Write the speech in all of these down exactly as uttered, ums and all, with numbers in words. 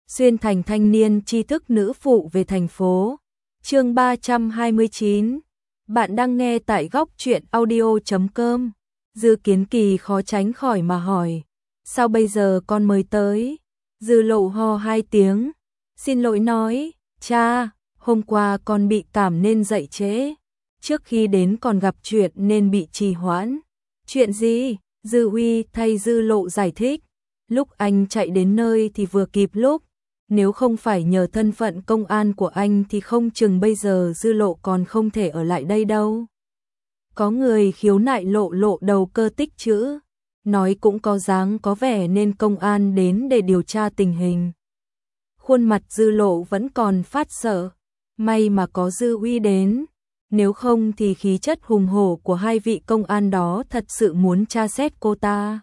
xuyên thành thanh niên tri thức nữ phụ về thành phố. Chương ba trăm hai mươi chín. Bạn đang nghe tại góc truyện audio chấm com. Dư Kiến Kỳ khó tránh khỏi mà hỏi, sao bây giờ con mới tới? Dư Lộ ho hai tiếng, xin lỗi nói, cha, hôm qua con bị cảm nên dậy trễ. Trước khi đến còn gặp chuyện nên bị trì hoãn. Chuyện gì? Dư Uy thay Dư Lộ giải thích. Lúc anh chạy đến nơi thì vừa kịp lúc. Nếu không phải nhờ thân phận công an của anh thì không chừng bây giờ Dư Lộ còn không thể ở lại đây đâu. Có người khiếu nại lộ lộ đầu cơ tích trữ. Nói cũng có dáng có vẻ nên công an đến để điều tra tình hình. Khuôn mặt Dư Lộ vẫn còn phát sợ. May mà có Dư Uy đến. Nếu không thì khí chất hùng hổ của hai vị công an đó thật sự muốn tra xét cô ta.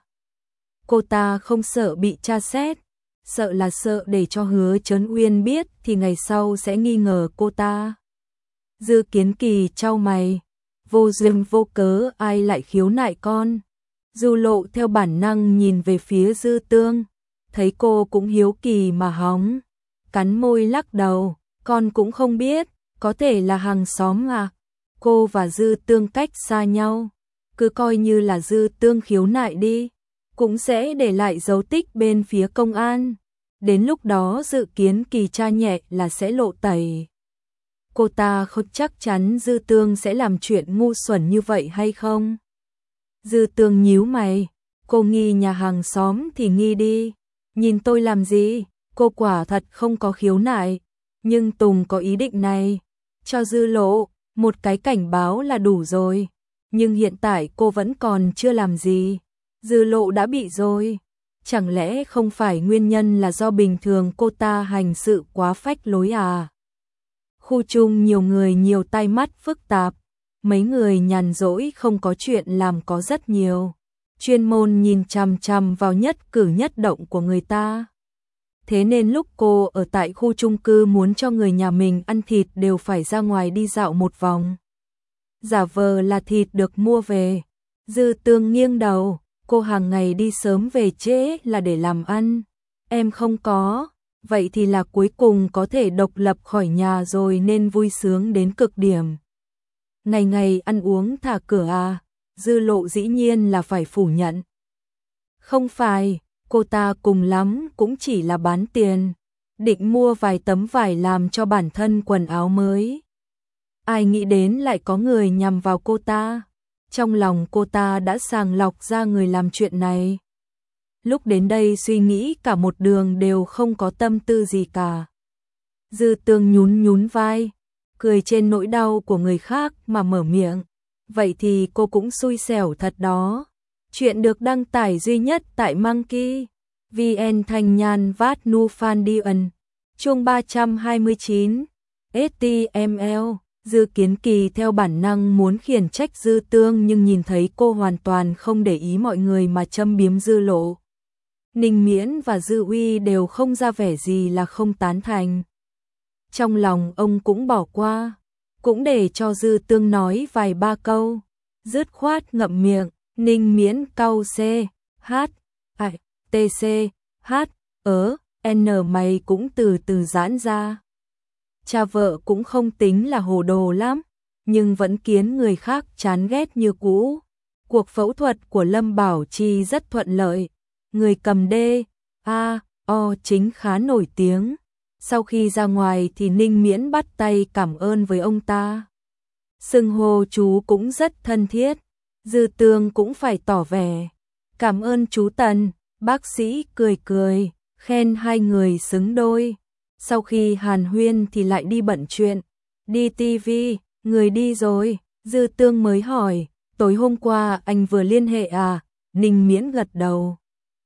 Cô ta không sợ bị tra xét, sợ là sợ để cho Hứa Chấn Uyên biết thì ngày sau sẽ nghi ngờ cô ta. Dư Kiến Kỳ chau mày, vô duyên vô cớ ai lại khiếu nại con. Dư Lộ theo bản năng nhìn về phía Dư Tương, thấy cô cũng hiếu kỳ mà hóng, cắn môi lắc đầu, con cũng không biết, có thể là hàng xóm à. Cô và Dư Tương cách xa nhau, cứ coi như là Dư Tương khiếu nại đi, cũng sẽ để lại dấu tích bên phía công an. Đến lúc đó Dự Kiến Kỳ tra nhẹ là sẽ lộ tẩy. Cô ta không chắc chắn Dư Tương sẽ làm chuyện ngu xuẩn như vậy hay không. Dư Tương nhíu mày, cô nghi nhà hàng xóm thì nghi đi, nhìn tôi làm gì, cô quả thật không có khiếu nại, nhưng Tùng có ý định này, cho Dư Lộ một cái cảnh báo là đủ rồi, nhưng hiện tại cô vẫn còn chưa làm gì. Dư Lộ đã bị rồi, chẳng lẽ không phải nguyên nhân là do bình thường cô ta hành sự quá phách lối à? Khu chung nhiều người nhiều tai mắt phức tạp, mấy người nhàn rỗi không có chuyện làm có rất nhiều, chuyên môn nhìn chằm chằm vào nhất cử nhất động của người ta. Thế nên lúc cô ở tại khu chung cư muốn cho người nhà mình ăn thịt đều phải ra ngoài đi dạo một vòng. Giả vờ là thịt được mua về. Dư Tương nghiêng đầu, cô hàng ngày đi sớm về trễ là để làm ăn. Em không có, vậy thì là cuối cùng có thể độc lập khỏi nhà rồi nên vui sướng đến cực điểm. Ngày ngày ăn uống thả cửa à, Dư Lộ dĩ nhiên là phải phủ nhận. Không phải, cô ta cùng lắm cũng chỉ là bán tiền, định mua vài tấm vải làm cho bản thân quần áo mới. Ai nghĩ đến lại có người nhằm vào cô ta. Trong lòng cô ta đã sàng lọc ra người làm chuyện này. Lúc đến đây suy nghĩ cả một đường đều không có tâm tư gì cả. Dư Tương nhún nhún vai, cười trên nỗi đau của người khác mà mở miệng. Vậy thì cô cũng xui xẻo thật đó. Chuyện được đăng tải duy nhất tại Monkey vê en Thanh Nhan Vát Nu Phan Điên. Chương ba trăm hai mươi chín. ét tê em lờ. Dư Kiến Kỳ theo bản năng muốn khiển trách Dư Tương nhưng nhìn thấy cô hoàn toàn không để ý mọi người mà châm biếm Dư Lộ. Ninh Miễn và Dư Uy đều không ra vẻ gì là không tán thành. Trong lòng ông cũng bỏ qua, cũng để cho Dư Tương nói vài ba câu, dứt khoát ngậm miệng. Ninh Miễn cau C, H, I, T C, H, ớ, N mày cũng từ từ giãn ra. Cha vợ cũng không tính là hồ đồ lắm, nhưng vẫn khiến người khác chán ghét như cũ. Cuộc phẫu thuật của Lâm Bảo Chi rất thuận lợi, người cầm D, A, O chính khá nổi tiếng. Sau khi ra ngoài thì Ninh Miễn bắt tay cảm ơn với ông ta. Xưng hô chú cũng rất thân thiết. Dư Tương cũng phải tỏ vẻ. Cảm ơn chú Tần, bác sĩ cười cười, khen hai người xứng đôi. Sau khi hàn huyên thì lại đi bận chuyện. Đi ti vi, người đi rồi, Dư Tương mới hỏi, tối hôm qua anh vừa liên hệ à? Ninh Miễn gật đầu.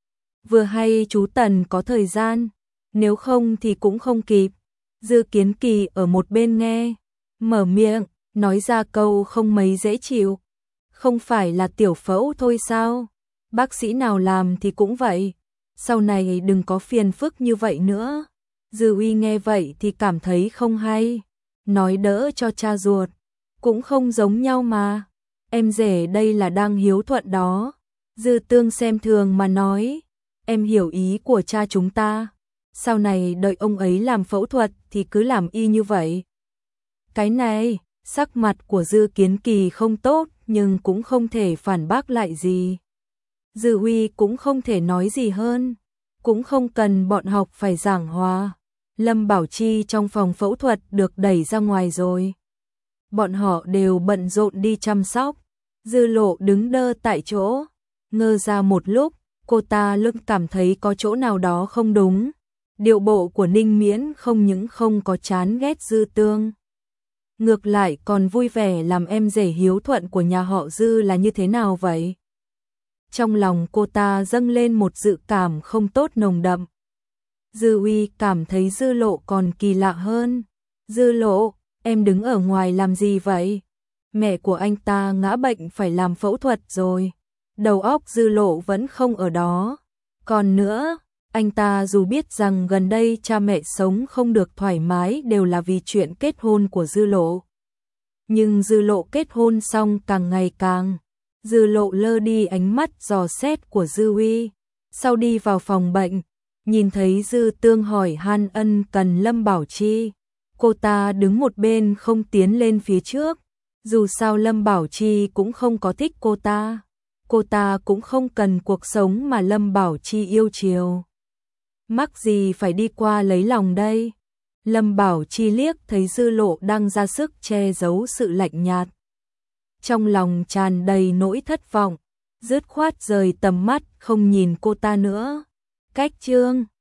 Vừa hay chú Tần có thời gian, nếu không thì cũng không kịp. Dư Kiến Kỳ ở một bên nghe, mở miệng, nói ra câu không mấy dễ chịu. Không phải là tiểu phẫu thôi sao? Bác sĩ nào làm thì cũng vậy. Sau này đừng có phiền phức như vậy nữa. Dư Uy nghe vậy thì cảm thấy không hay. Nói đỡ cho cha ruột. Cũng không giống nhau mà. Em rể đây là đang hiếu thuận đó. Dư Tương xem thường mà nói. Em hiểu ý của cha chúng ta. sau này đợi ông ấy làm phẫu thuật thì cứ làm y như vậy. Cái này, sắc mặt của Dư Kiến Kỳ không tốt nhưng cũng không thể phản bác lại gì. Dư Huy cũng không thể nói gì hơn, cũng không cần bọn học phải giảng hòa. Lâm Bảo Chi trong phòng phẫu thuật được đẩy ra ngoài rồi. Bọn họ đều bận rộn đi chăm sóc. Dư Lộ đứng đơ tại chỗ, ngơ ra một lúc, cô ta lưng cảm thấy có chỗ nào đó không đúng. Điệu bộ của Ninh Miễn không những không có chán ghét Dư Tương, ngược lại còn vui vẻ làm em rể hiếu thuận của nhà họ Dư là như thế nào vậy? Trong lòng cô ta dâng lên một dự cảm không tốt nồng đậm. Dư Uy cảm thấy Dư Lộ còn kỳ lạ hơn. Dư Lộ, em đứng ở ngoài làm gì vậy? Mẹ của anh ta ngã bệnh phải làm phẫu thuật rồi. Đầu óc Dư Lộ vẫn không ở đó. Còn nữa, anh ta dù biết rằng gần đây cha mẹ sống không được thoải mái đều là vì chuyện kết hôn của Dư Lộ. Nhưng Dư Lộ kết hôn xong càng ngày càng. Dư Lộ lơ đi ánh mắt dò xét của Dư Uy. Sau đi vào phòng bệnh, nhìn thấy Dư Tương hỏi han ân cần Lâm Bảo Chi. Cô ta đứng một bên không tiến lên phía trước. Dù sao Lâm Bảo Chi cũng không có thích cô ta. Cô ta cũng không cần cuộc sống mà Lâm Bảo Chi yêu chiều. Mắc gì phải đi qua lấy lòng đây? Lâm Bảo Chi liếc thấy Dư Lộ đang ra sức che giấu sự lạnh nhạt. Trong lòng tràn đầy nỗi thất vọng, dứt khoát rời tầm mắt không nhìn cô ta nữa. Cách chương